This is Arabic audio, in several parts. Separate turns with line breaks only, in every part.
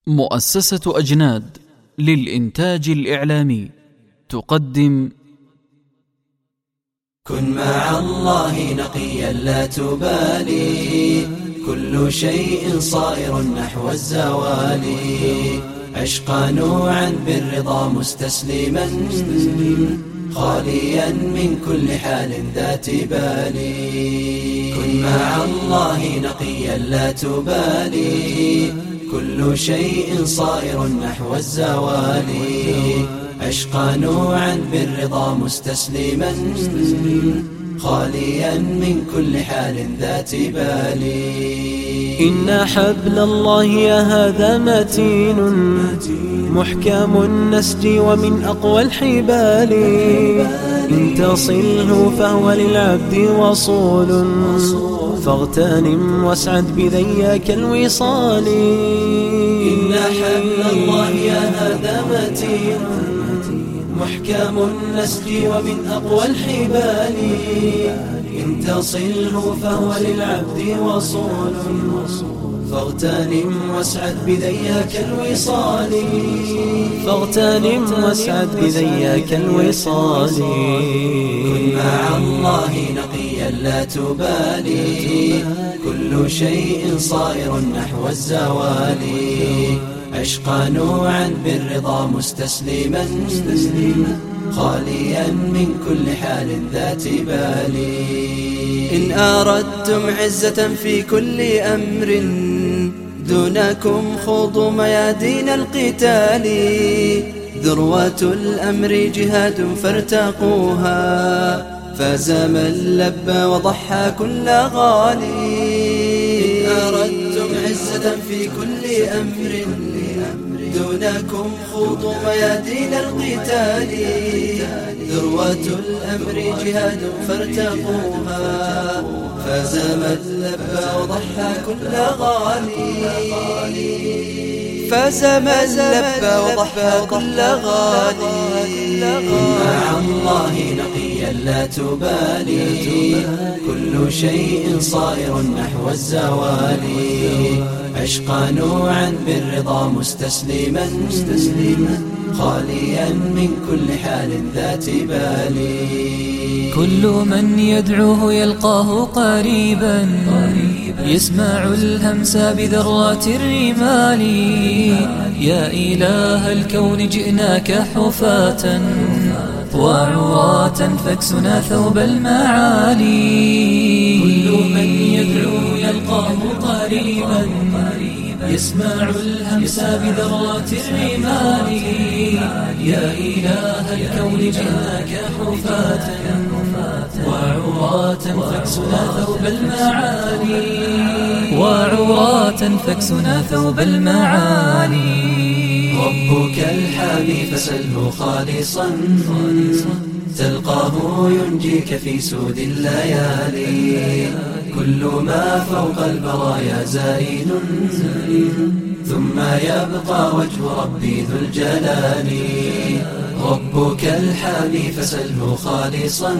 مؤسسة أجناد للإنتاج الإعلامي تقدم
كن مع الله نقيا لا تبالي، كل شيء صائر نحو الزوال. عشقا نوعا بالرضا مستسلما، خاليا من كل حال ذات بال. كن مع الله نقيا لا تبالي، كل شيء صائر نحو الزوال. عشقا نوعا بالرضا مستسلما، خاليا من كل حال ذات بال.
إن حبل الله هذا متين، محكم النسج ومن أقوى الحبال. إن تصله فهو للعبد وصول، فاغتنم واسعد بذياك الوصال.
إن حبل الله هذا متين، محكم النسج ومن أقوى الحبال. إن تصله فهو للعبد وصول، فاغتنم واسعد بذياك الوصال.
فاغتنم واسعد بذياك الوصال.
كن مع الله نقيا لا تبالي، كل شيء صائر نحو الزوال. عشقا نوعا بالرضا مستسلما، خاليا من كل حال ذات بال. إن أردتم عزة في كل أمر، دونكم خوضوا ميادين القتال. ذروة الأمر جهاد فارتقوها، فاز من لبى وضحى كل غالي. إن أردتم عزة في كل أمر، دونكم خوضوا ميادين القتال. ذروة الأمر جهاد فارتقوها، فاز من لبى وضحى كل غالي. فاز من لبى وضحى كل غالي. كن مع الله نقيا لا تبالي، كل شيء صائر نحو الزوال. عشقا نوعا بالرضا مستسلما، خاليا من كل حال ذات بال.
كل من يدعوه يلقاه قريبا، يسمع الهمس بذرات الرمال. يا إله الكون جئناك حفاة وعراة، فاكسنا ثوب المعالي. كل من يدعو يلقاه قريبا، يسمع الهمس بذرات الرمال. يا إله الكون جئناك حفاة وعراة، فاكسنا ثوب المعالي. وعراة فاكسنا ثوب المعالي.
ربك الحامي فسله خالصا، تلقاه ينجيك في سود الليالي. كل ما فوق البرايا زائل، ثم يبقى وجه ربي ذو الجلال. ربك الحامي فسله خالصا،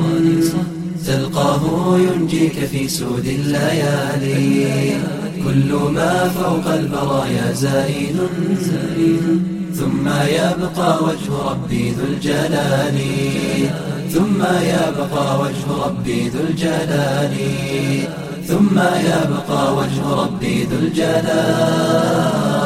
تلقاه ينجيك في سود الليالي. كل ما فوق البرايا زائل، ثم يبقى وجه ربي ذو الجلال. ثم يبقى وجه ربي ذو الجلال. ثم يبقى وجه ربي ذو الجلال.